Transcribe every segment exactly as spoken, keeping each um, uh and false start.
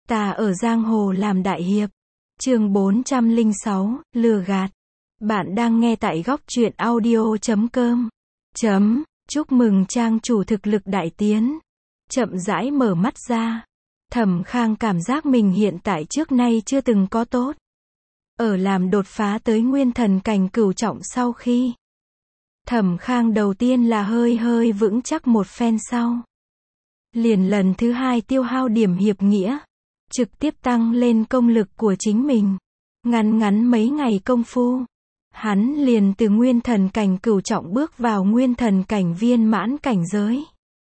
Ta ở giang hồ làm đại hiệp. Chương bốn trăm lẻ sáu, lừa gạt. Bạn đang nghe tại góc truyện audio chấm com. Chấm, chúc mừng trang chủ thực lực đại tiến. Chậm rãi mở mắt ra. Thẩm Khang cảm giác mình hiện tại trước nay chưa từng có tốt. Ở làm đột phá tới nguyên thần cảnh cửu trọng sau khi. Thẩm Khang đầu tiên là hơi hơi vững chắc một phen sau. Liền lần thứ hai tiêu hao điểm hiệp nghĩa. Trực tiếp tăng lên công lực của chính mình. Ngắn ngắn mấy ngày công phu. Hắn liền từ nguyên thần cảnh cửu trọng bước vào nguyên thần cảnh viên mãn cảnh giới.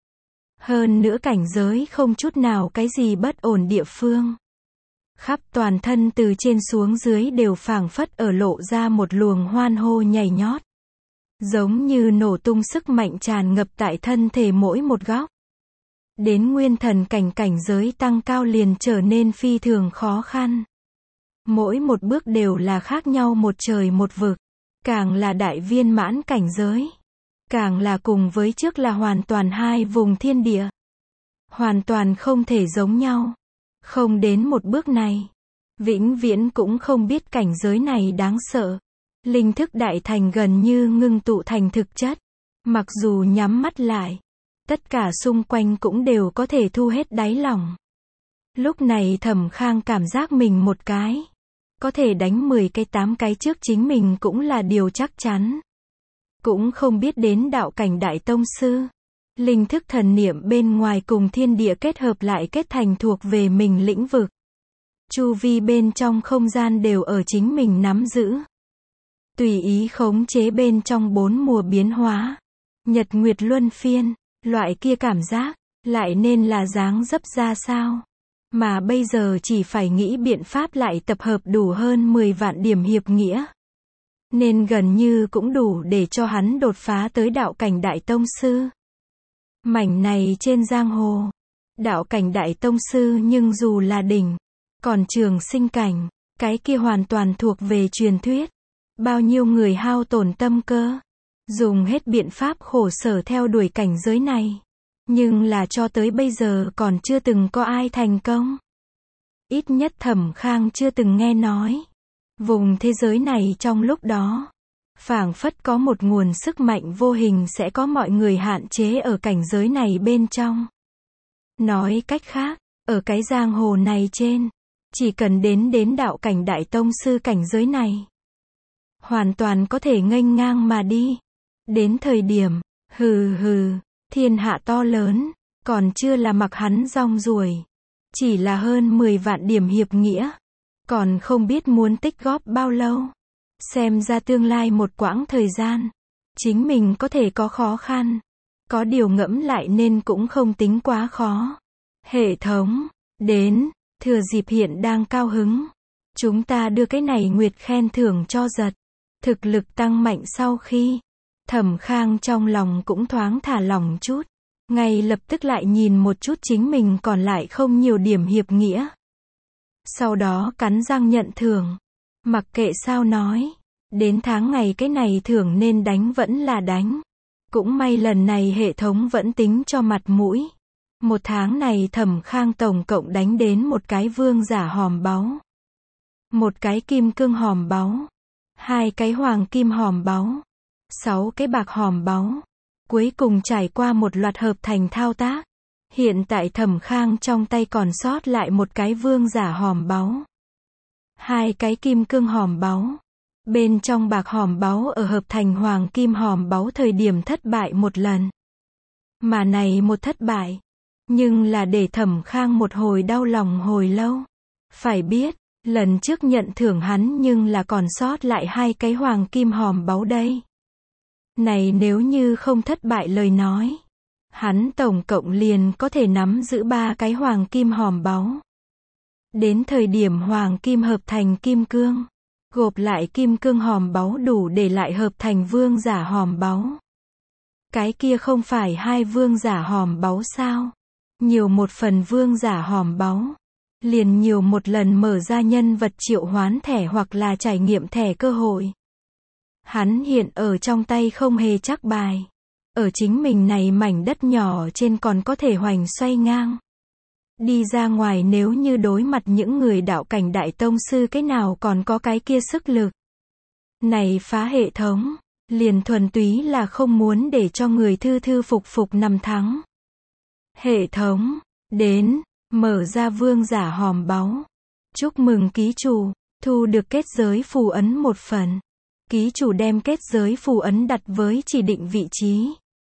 Hơn nữa cảnh giới không chút nào cái gì bất ổn địa phương. Khắp toàn thân từ trên xuống dưới đều phảng phất ở lộ ra một luồng hoan hô nhảy nhót. Giống như nổ tung sức mạnh tràn ngập tại thân thể mỗi một góc. Đến nguyên thần cảnh cảnh giới tăng cao liền trở nên phi thường khó khăn. Mỗi một bước đều là khác nhau một trời một vực. Càng là đại viên mãn cảnh giới. Càng là cùng với trước là hoàn toàn hai vùng thiên địa. Hoàn toàn không thể giống nhau. Không đến một bước này. Vĩnh viễn cũng không biết cảnh giới này đáng sợ. Linh thức đại thành gần như ngưng tụ thành thực chất. Mặc dù nhắm mắt lại. Tất cả xung quanh cũng đều có thể thu hết đáy lòng. Lúc này Thẩm Khang cảm giác mình một cái. Có thể đánh mười cái tám cái trước chính mình cũng là điều chắc chắn. Cũng không biết đến đạo cảnh đại tông sư. Linh thức thần niệm bên ngoài cùng thiên địa kết hợp lại kết thành thuộc về mình lĩnh vực. Chu vi bên trong không gian đều ở chính mình nắm giữ. Tùy ý khống chế bên trong bốn mùa biến hóa. Nhật nguyệt luân phiên. Loại kia cảm giác, lại nên là dáng dấp ra sao. Mà bây giờ chỉ phải nghĩ biện pháp lại tập hợp đủ hơn mười vạn điểm hiệp nghĩa. Nên gần như cũng đủ để cho hắn đột phá tới đạo cảnh đại tông sư. Mảnh này trên giang hồ. Đạo cảnh đại tông sư nhưng dù là đỉnh. Còn trường sinh cảnh, cái kia hoàn toàn thuộc về truyền thuyết. Bao nhiêu người hao tổn tâm cơ. Dùng hết biện pháp khổ sở theo đuổi cảnh giới này. Nhưng là cho tới bây giờ còn chưa từng có ai thành công. Ít nhất Thẩm Khang chưa từng nghe nói. Vùng thế giới này trong lúc đó. Phảng phất có một nguồn sức mạnh vô hình sẽ có mọi người hạn chế ở cảnh giới này bên trong. Nói cách khác, ở cái giang hồ này trên. Chỉ cần đến đến đạo cảnh đại tông sư cảnh giới này. Hoàn toàn có thể nghênh ngang mà đi. Đến thời điểm, hừ hừ, thiên hạ to lớn, còn chưa là mặc hắn rong ruổi. Chỉ là hơn mười vạn điểm hiệp nghĩa. Còn không biết muốn tích góp bao lâu. Xem ra tương lai một quãng thời gian. Chính mình có thể có khó khăn. Có điều ngẫm lại nên cũng không tính quá khó. Hệ thống, đến, thừa dịp hiện đang cao hứng. Chúng ta đưa cái này nguyệt khen thưởng cho giật. Thực lực tăng mạnh sau khi. Thẩm Khang trong lòng cũng thoáng thả lỏng chút. Ngay lập tức lại nhìn một chút chính mình còn lại không nhiều điểm hiệp nghĩa. Sau đó cắn răng nhận thưởng. Mặc kệ sao nói. Đến tháng ngày cái này thưởng nên đánh vẫn là đánh. Cũng may lần này hệ thống vẫn tính cho mặt mũi. Một tháng này Thẩm Khang tổng cộng đánh đến một cái vương giả hòm báu. Một cái kim cương hòm báu. Hai cái hoàng kim hòm báu. Sáu cái bạc hòm báu. Cuối cùng trải qua một loạt hợp thành thao tác. Hiện tại Thẩm Khang trong tay còn sót lại một cái vương giả hòm báu. Hai cái kim cương hòm báu. Bên trong bạc hòm báu ở hợp thành hoàng kim hòm báu thời điểm thất bại một lần. Mà này một thất bại. Nhưng là để Thẩm Khang một hồi đau lòng hồi lâu. Phải biết, lần trước nhận thưởng hắn nhưng là còn sót lại hai cái hoàng kim hòm báu đây. Này nếu như không thất bại lời nói. Hắn tổng cộng liền có thể nắm giữ ba cái hoàng kim hòm báu. Đến thời điểm hoàng kim hợp thành kim cương. Gộp lại kim cương hòm báu đủ để lại hợp thành vương giả hòm báu. Cái kia không phải hai vương giả hòm báu sao? Nhiều một phần vương giả hòm báu. Liền nhiều một lần mở ra nhân vật triệu hoán thẻ hoặc là trải nghiệm thẻ cơ hội. Hắn hiện ở trong tay không hề chắc bài. Ở chính mình này mảnh đất nhỏ trên còn có thể hoành xoay ngang. Đi ra ngoài nếu như đối mặt những người đạo cảnh đại tông sư cái nào còn có cái kia sức lực. Này phá hệ thống, liền thuần túy là không muốn để cho người thư thư phục phục nằm thắng. Hệ thống, đến, mở ra vương giả hòm báu. Chúc mừng ký chủ, thu được kết giới phù ấn một phần. Ký chủ đem kết giới phù ấn đặt với chỉ định vị trí.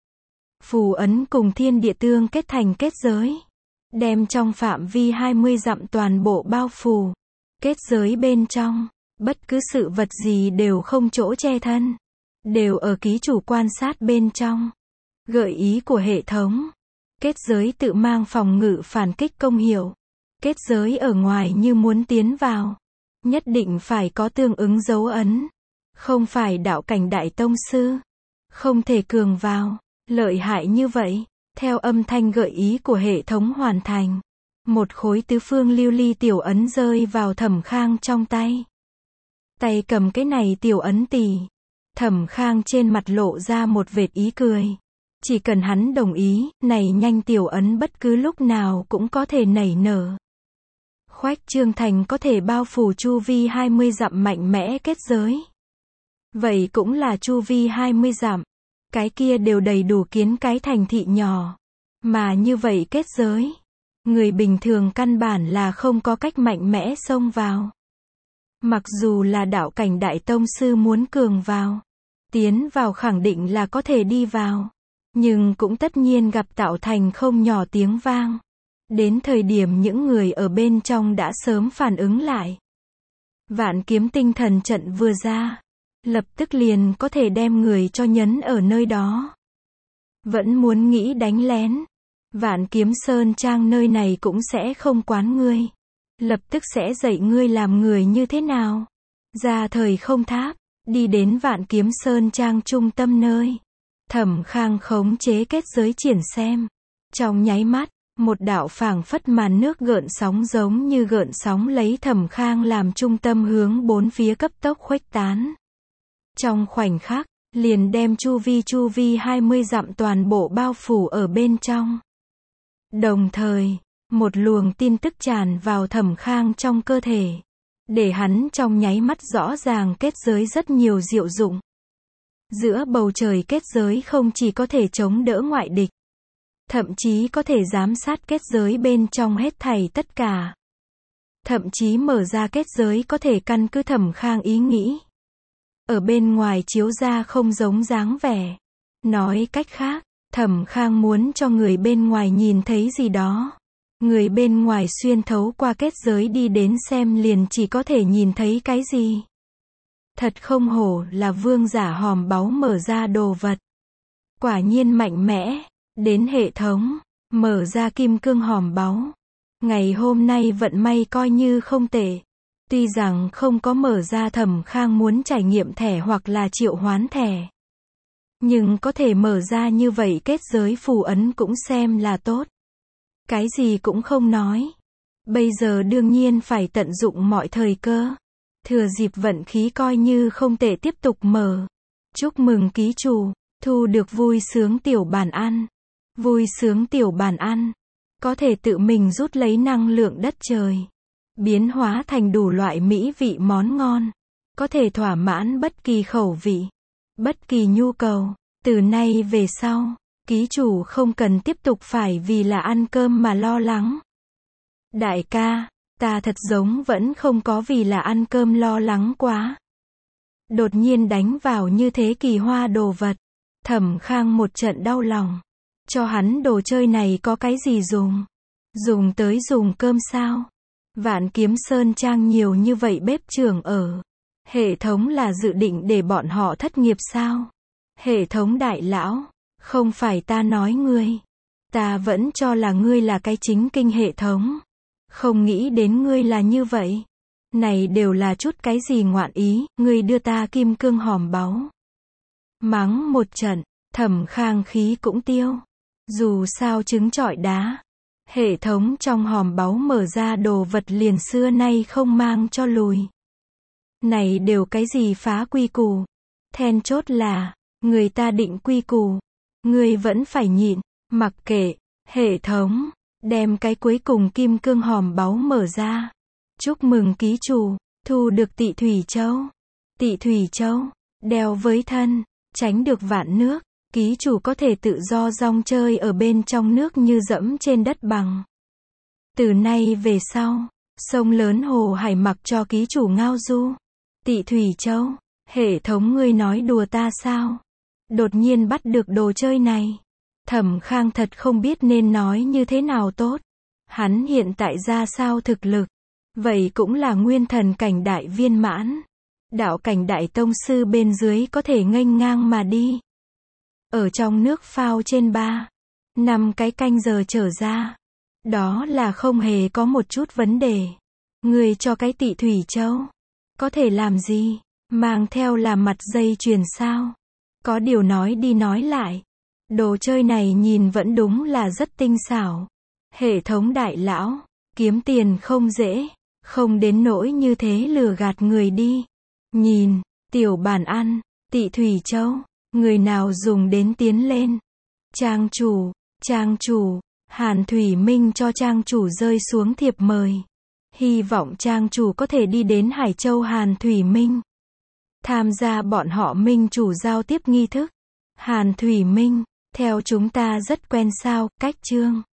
Phù ấn cùng thiên địa tương kết thành kết giới. Đem trong phạm vi hai mươi dặm toàn bộ bao phủ. Kết giới bên trong, bất cứ sự vật gì đều không chỗ che thân. Đều ở ký chủ quan sát bên trong. Gợi ý của hệ thống. Kết giới tự mang phòng ngự phản kích công hiệu. Kết giới ở ngoài như muốn tiến vào. Nhất định phải có tương ứng dấu ấn. Không phải đạo cảnh đại tông sư. Không thể cường vào. Lợi hại như vậy. Theo âm thanh gợi ý của hệ thống hoàn thành. Một khối tứ phương lưu ly tiểu ấn rơi vào Thẩm Khang trong tay. Tay cầm cái này tiểu ấn tỉ. Thẩm Khang trên mặt lộ ra một vệt ý cười. Chỉ cần hắn đồng ý, này nhanh tiểu ấn bất cứ lúc nào cũng có thể nảy nở. Khoách trương thành có thể bao phủ chu vi hai mươi dặm mạnh mẽ kết giới. Vậy cũng là chu vi hai mươi dặm. Cái kia đều đầy đủ kiến cái thành thị nhỏ. Mà như vậy kết giới. Người bình thường căn bản là không có cách mạnh mẽ xông vào. Mặc dù là đạo cảnh đại tông sư muốn cường vào. Tiến vào khẳng định là có thể đi vào. Nhưng cũng tất nhiên gặp tạo thành không nhỏ tiếng vang. Đến thời điểm những người ở bên trong đã sớm phản ứng lại. Vạn kiếm tinh thần trận vừa ra. Lập tức liền có thể đem người cho nhấn ở nơi đó. Vẫn muốn nghĩ đánh lén. Vạn kiếm sơn trang nơi này cũng sẽ không quán ngươi. Lập tức sẽ dạy ngươi làm người như thế nào. Ra thời không tháp. Đi đến vạn kiếm sơn trang trung tâm nơi. Thẩm Khang khống chế kết giới triển xem. Trong nháy mắt, một đạo phảng phất màn nước gợn sóng giống như gợn sóng lấy Thẩm Khang làm trung tâm hướng bốn phía cấp tốc khuếch tán. Trong khoảnh khắc, liền đem chu vi chu vi hai mươi dặm toàn bộ bao phủ ở bên trong. Đồng thời, một luồng tin tức tràn vào Thẩm Khang trong cơ thể. Để hắn trong nháy mắt rõ ràng kết giới rất nhiều diệu dụng. Giữa bầu trời kết giới không chỉ có thể chống đỡ ngoại địch. Thậm chí có thể giám sát kết giới bên trong hết thảy tất cả. Thậm chí mở ra kết giới có thể căn cứ Thẩm Khang ý nghĩ. Ở bên ngoài chiếu ra không giống dáng vẻ. Nói cách khác, Thẩm Khang muốn cho người bên ngoài nhìn thấy gì đó. Người bên ngoài xuyên thấu qua kết giới đi đến xem liền chỉ có thể nhìn thấy cái gì. Thật không hổ là vương giả hòm báu mở ra đồ vật. Quả nhiên mạnh mẽ. Đến hệ thống. Mở ra kim cương hòm báu. Ngày hôm nay vận may coi như không tệ. Tuy rằng không có mở ra Thẩm Khang muốn trải nghiệm thẻ hoặc là triệu hoán thẻ. Nhưng có thể mở ra như vậy kết giới phù ấn cũng xem là tốt. Cái gì cũng không nói. Bây giờ đương nhiên phải tận dụng mọi thời cơ. Thừa dịp vận khí coi như không tệ tiếp tục mở. Chúc mừng ký chủ, thu được vui sướng tiểu bàn ăn. Vui sướng tiểu bàn ăn. Có thể tự mình rút lấy năng lượng đất trời. Biến hóa thành đủ loại mỹ vị món ngon. Có thể thỏa mãn bất kỳ khẩu vị. Bất kỳ nhu cầu. Từ nay về sau, ký chủ không cần tiếp tục phải vì là ăn cơm mà lo lắng. Đại ca, ta thật giống vẫn không có vì là ăn cơm lo lắng quá. Đột nhiên đánh vào như thế kỳ hoa đồ vật. Thẩm Khang một trận đau lòng. Cho hắn đồ chơi này có cái gì dùng? Dùng tới dùng cơm sao? Vạn kiếm sơn trang nhiều như vậy bếp trưởng ở. Hệ thống là dự định để bọn họ thất nghiệp sao? Hệ thống đại lão, không phải ta nói ngươi. Ta vẫn cho là ngươi là cái chính kinh hệ thống. Không nghĩ đến ngươi là như vậy. Này đều là chút cái gì ngoạn ý, ngươi đưa ta kim cương hòm báu. Mắng một trận, Thẩm Khang khí cũng tiêu. Dù sao trứng trọi đá. Hệ thống trong hòm báu mở ra đồ vật liền xưa nay không mang cho lùi. Này đều cái gì phá quy củ. Then chốt là, người ta định quy củ. Ngươi vẫn phải nhịn, mặc kệ, hệ thống, đem cái cuối cùng kim cương hòm báu mở ra. Chúc mừng ký chủ, thu được Tị Thủy Châu. Tị Thủy Châu, đeo với thân, tránh được vạn nước, ký chủ có thể tự do rong chơi ở bên trong nước như dẫm trên đất bằng. Từ nay về sau, sông lớn hồ hải mặc cho ký chủ ngao du. Tị Thủy Châu, hệ thống ngươi nói đùa ta sao? Đột nhiên bắt được đồ chơi này. Thẩm Khang thật không biết nên nói như thế nào tốt. Hắn hiện tại ra sao thực lực? Vậy cũng là nguyên thần cảnh đại viên mãn. Đạo cảnh đại tông sư bên dưới có thể nghênh ngang mà đi. Ở trong nước phao trên ba, năm cái canh giờ trở ra. Đó là không hề có một chút vấn đề. Người cho cái Tị Thủy Châu. Có thể làm gì? Mang theo là mặt dây chuyền sao? Có điều nói đi nói lại. Đồ chơi này nhìn vẫn đúng là rất tinh xảo. Hệ thống đại lão, kiếm tiền không dễ, không đến nỗi như thế lừa gạt người đi. Nhìn, tiểu bản ăn, Tị Thủy Châu, người nào dùng đến tiến lên. Trang chủ, trang chủ, Hàn Thủy Minh cho trang chủ rơi xuống thiệp mời. Hy vọng trang chủ có thể đi đến Hải Châu Hàn Thủy Minh. Tham gia bọn họ minh chủ giao tiếp nghi thức. Hàn Thủy Minh, theo chúng ta rất quen sao, cách chương.